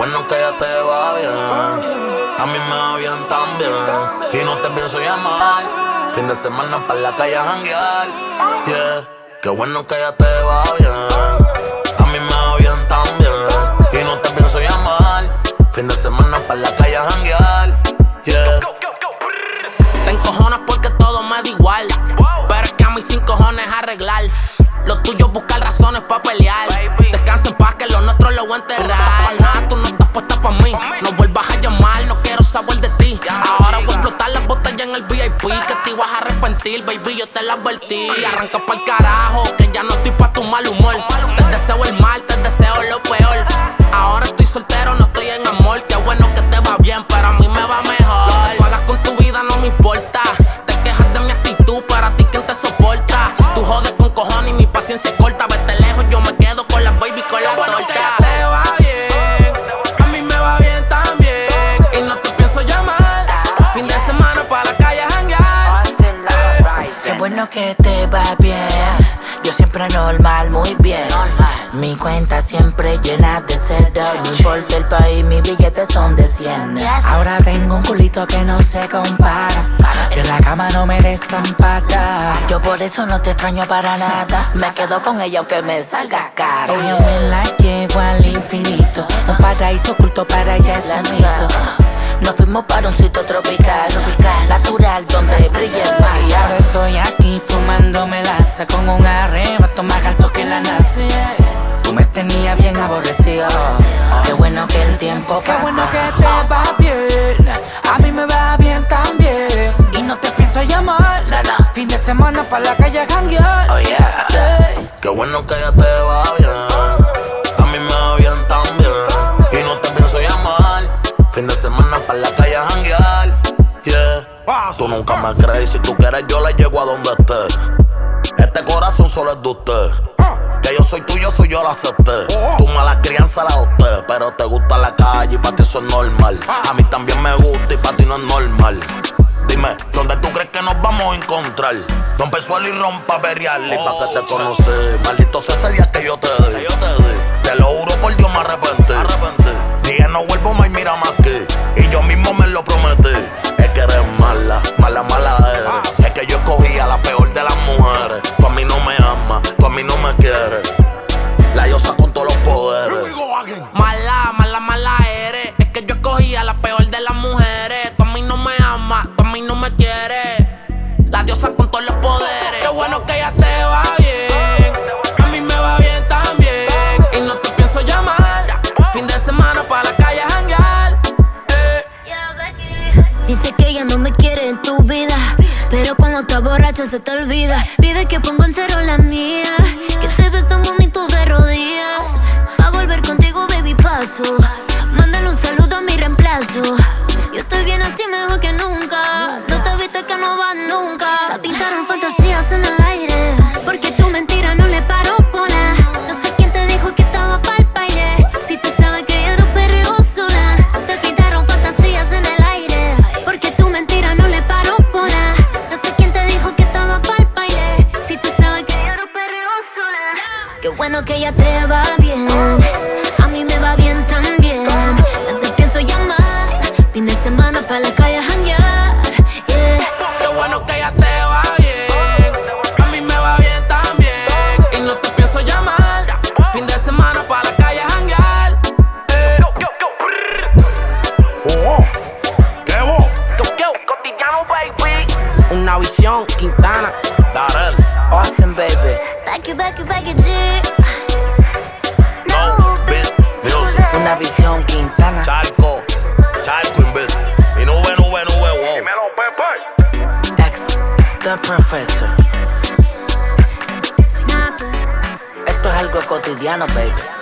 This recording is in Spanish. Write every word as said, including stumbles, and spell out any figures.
bueno que ya te va bien. A mí me va bien también. Y no te pienso llamar. Fin de semana para la calle a janguear. Yeah. Qué bueno que ya te va bien. A mí me va bien también. Y no te pienso llamar. Fin de semana para la calle a janguear. Yeah. Te encojonas porque todo me da igual. Pero es que a mí sin cojones arreglar. Lo tuyo buscar razones pa' pelear. Descansa en paz que lo nuestro lo voy a enterrar. Nada, tú no estás puesta pa' mí. No vuelvas a llamar, no quiero saber de ti. Ahora voy a explotar las botellas en el V I P. Que te ibas a arrepentir, baby, yo te la advertí. Arranca pa'l carajo, que ya no estoy pa' tu mal humor. Te deseo el mal, te deseo lo peor. Ahora estoy soltero, no estoy en amor. Qué bueno que te va bien, pero a mí me va mejor. Lo que tú hagas con tu vida no me importa. Te quejas de mi actitud, para ti quién te soporta. Tú jodes con cojones y mi paciencia es corta. Vete lejos, yo me quedo con las baby con la bueno torta. Que ya te va bien, a mí me va bien también. Y no te pienso llamar. Fin de semana para la calle a janguear. eh. Qué bueno que te va bien. Yo siempre normal, muy bien. Mi cuenta siempre llena de cero. No importa el país, mis billetes son de cien. Ahora tengo un culito que no se compara. Y en la cama no me desampara. Yo por eso no te extraño para nada. Me quedo con ella aunque me salga caro. Yo me la llevo al infinito. Un paraíso oculto para ella es un mito. Nos fuimos para un sitio tropical, tropical, natural, donde brilla el mar. Y ahora estoy aquí fumándome laza con un arrebato más alto que la NASA. Tú me tenías bien aborrecido. Qué bueno que el tiempo pasa. Qué bueno que te va bien. A mí me va bien también. Y no te pienso llamar. Fin de semana para la calle a janguear. Oh yeah. Hey. Qué bueno que ya te va bien. A mí me va bien también. Y no te pienso llamar. Fin de semana para la calle a janguear. Yeah. Tú nunca me crees. Si tú quieres yo le llego a donde esté. Este corazón solo es de usted. Que yo soy tuyo, soy yo la acepté. Tu mala crianza la adopté. Pero te gusta la calle y para ti eso es normal. A mí también me gusta y para ti no es normal. Dime, ¿dónde tú crees que nos vamos a encontrar? Rompe el suelo y rompa berial. Y pa' que te conocí, maldito sea ese día que yo te di. Te lo juro por Dios me arrepentí. Dije no vuelvo más y mira más que. Y yo mismo me lo prometí. Es que eres mala, mala, mala eres. Es que yo escogí a la peor de las mujeres. Tú a mí no me amas, tú a mí no me quieres. La diosa con todos los poderes. Mala, mala, mala eres. Es que yo escogí a la peor de las mujeres. Tú a mí no me amas, tú a mí no me quieres. La diosa con todos los poderes. Qué bueno que ya te va bien. A mí me va bien también. Y no te pienso llamar. Fin de semana para la calle a janguear. eh. Dice que ella no me quiere en tu vida, pero cuando estás borracho se te olvida. Pide que ponga en cero la mía, que te ves tan bonito de rodillas. A volver contigo, baby, paso. Mándale un saludo a mi reemplazo. Yo estoy bien así, mejor que nunca. No te viste que no vas nunca. Te pintaron fantasías en el aire, porque tu mentira no le paró bola. No sé quién te dijo que estaba pa'l baile, si tú sabes que yo no perreo sola. Te pintaron fantasías en el aire, porque tu mentira no le paró bola. No sé quién te dijo que estaba pa'l baile, si tú sabes que yo no perreo sola. Qué bueno que ya te va bien. A mí me va bien también. No te pienso llamar. Fin de semana para la calle a janguear. Yeah. Qué bueno que ya te va bien. A mí me va bien también. Y no te pienso llamar. Fin de semana para la calle a janguear. eh. Oh, ¿qué vos? Cotidiano, baby. Una visión, Quintana. Darel. Awesome, baby. Back it, back it, back it, G. No, beat, music. Una visión Quintana. Charco, Charco Invit. Y nube, nube, nube, wow. Ex, The Professor. Snapper. Esto es algo cotidiano, baby.